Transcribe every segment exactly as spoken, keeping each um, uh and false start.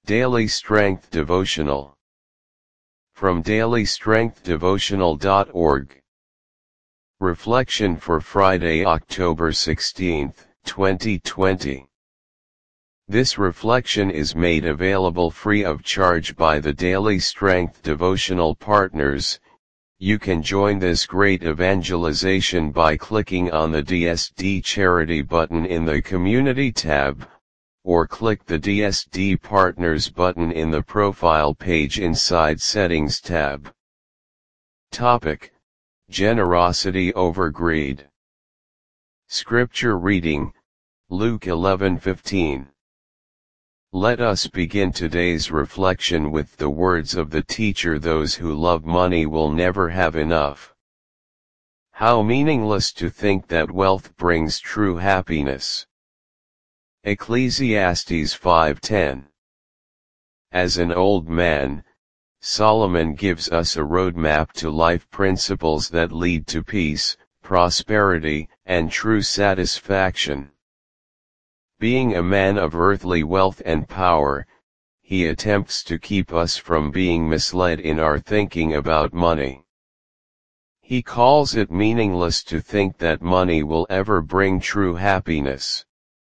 Daily Strength Devotional. From daily strength devotional dot org. Reflection for Friday, October sixteenth, twenty twenty. This reflection is made available free of charge by the Daily Strength Devotional partners. You can join this great evangelization by clicking on the D S D Charity button in the Community tab, or click the D S D Partners button in the Profile page inside Settings tab. Topic: Generosity over Greed. Scripture reading, Luke eleven fifteen. Let us begin today's reflection with the words of the teacher: those who love money will never have enough. How meaningless to think that wealth brings true happiness. Ecclesiastes five ten. As an old man, Solomon gives us a roadmap to life principles that lead to peace, prosperity, and true satisfaction. Being a man of earthly wealth and power, he attempts to keep us from being misled in our thinking about money. He calls it meaningless to think that money will ever bring true happiness.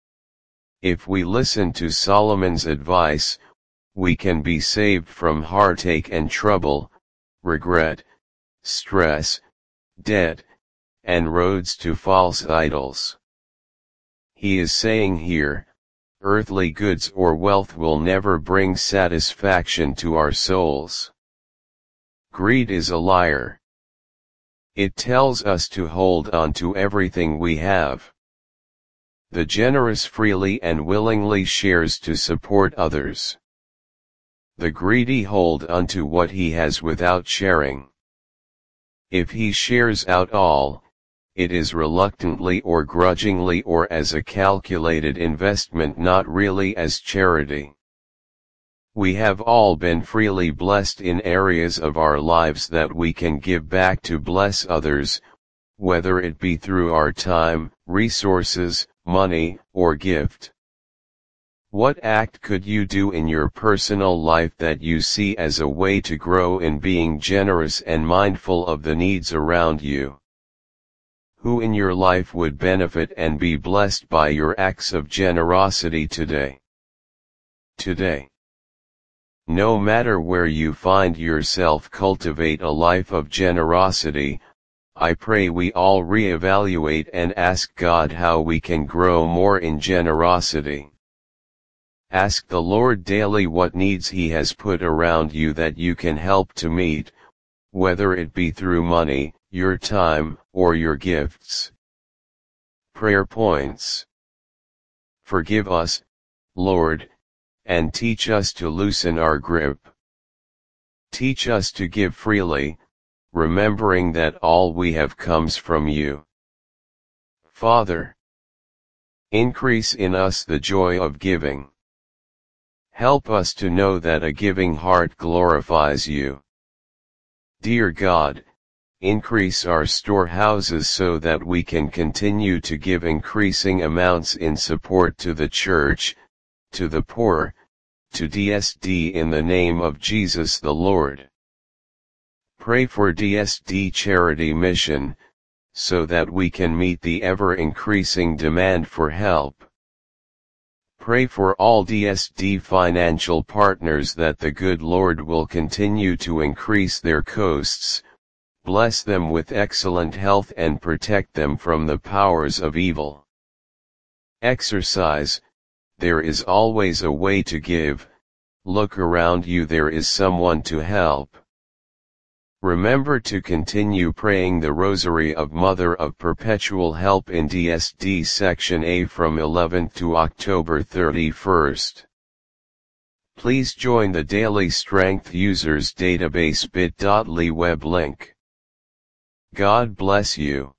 If we listen to Solomon's advice, we can be saved from heartache and trouble, regret, stress, debt, and roads to false idols. He is saying here, earthly goods or wealth will never bring satisfaction to our souls. Greed is a liar. It tells us to hold on to everything we have. The generous freely and willingly shares to support others. The greedy hold onto what he has without sharing. If he shares out all, it is reluctantly or grudgingly or as a calculated investment, not really as charity. We have all been freely blessed in areas of our lives that we can give back to bless others, whether it be through our time, resources, money, or gift. What act could you do in your personal life that you see as a way to grow in being generous and mindful of the needs around you? Who in your life would benefit and be blessed by your acts of generosity today? Today. No matter where you find yourself, cultivate a life of generosity. I pray we all reevaluate and ask God how we can grow more in generosity. Ask the Lord daily what needs He has put around you that you can help to meet, whether it be through money, your time, or your gifts. Prayer points. Forgive us, Lord, and teach us to loosen our grip. Teach us to give freely, remembering that all we have comes from you. Father, increase in us the joy of giving. Help us to know that a giving heart glorifies you. Dear God, increase our storehouses so that we can continue to give increasing amounts in support to the church, to the poor, to D S D in the name of Jesus the Lord. Pray for D S D Charity Mission, so that we can meet the ever-increasing demand for help. Pray for all D S D financial partners that the good Lord will continue to increase their coasts, bless them with excellent health and protect them from the powers of evil. Exercise. There is always a way to give. Look around you, there is someone to help. Remember to continue praying the Rosary of Mother of Perpetual Help in D S D Section A from eleventh to October thirty-first. Please join the Daily Strength Users Database bit dot L Y web link. God bless you.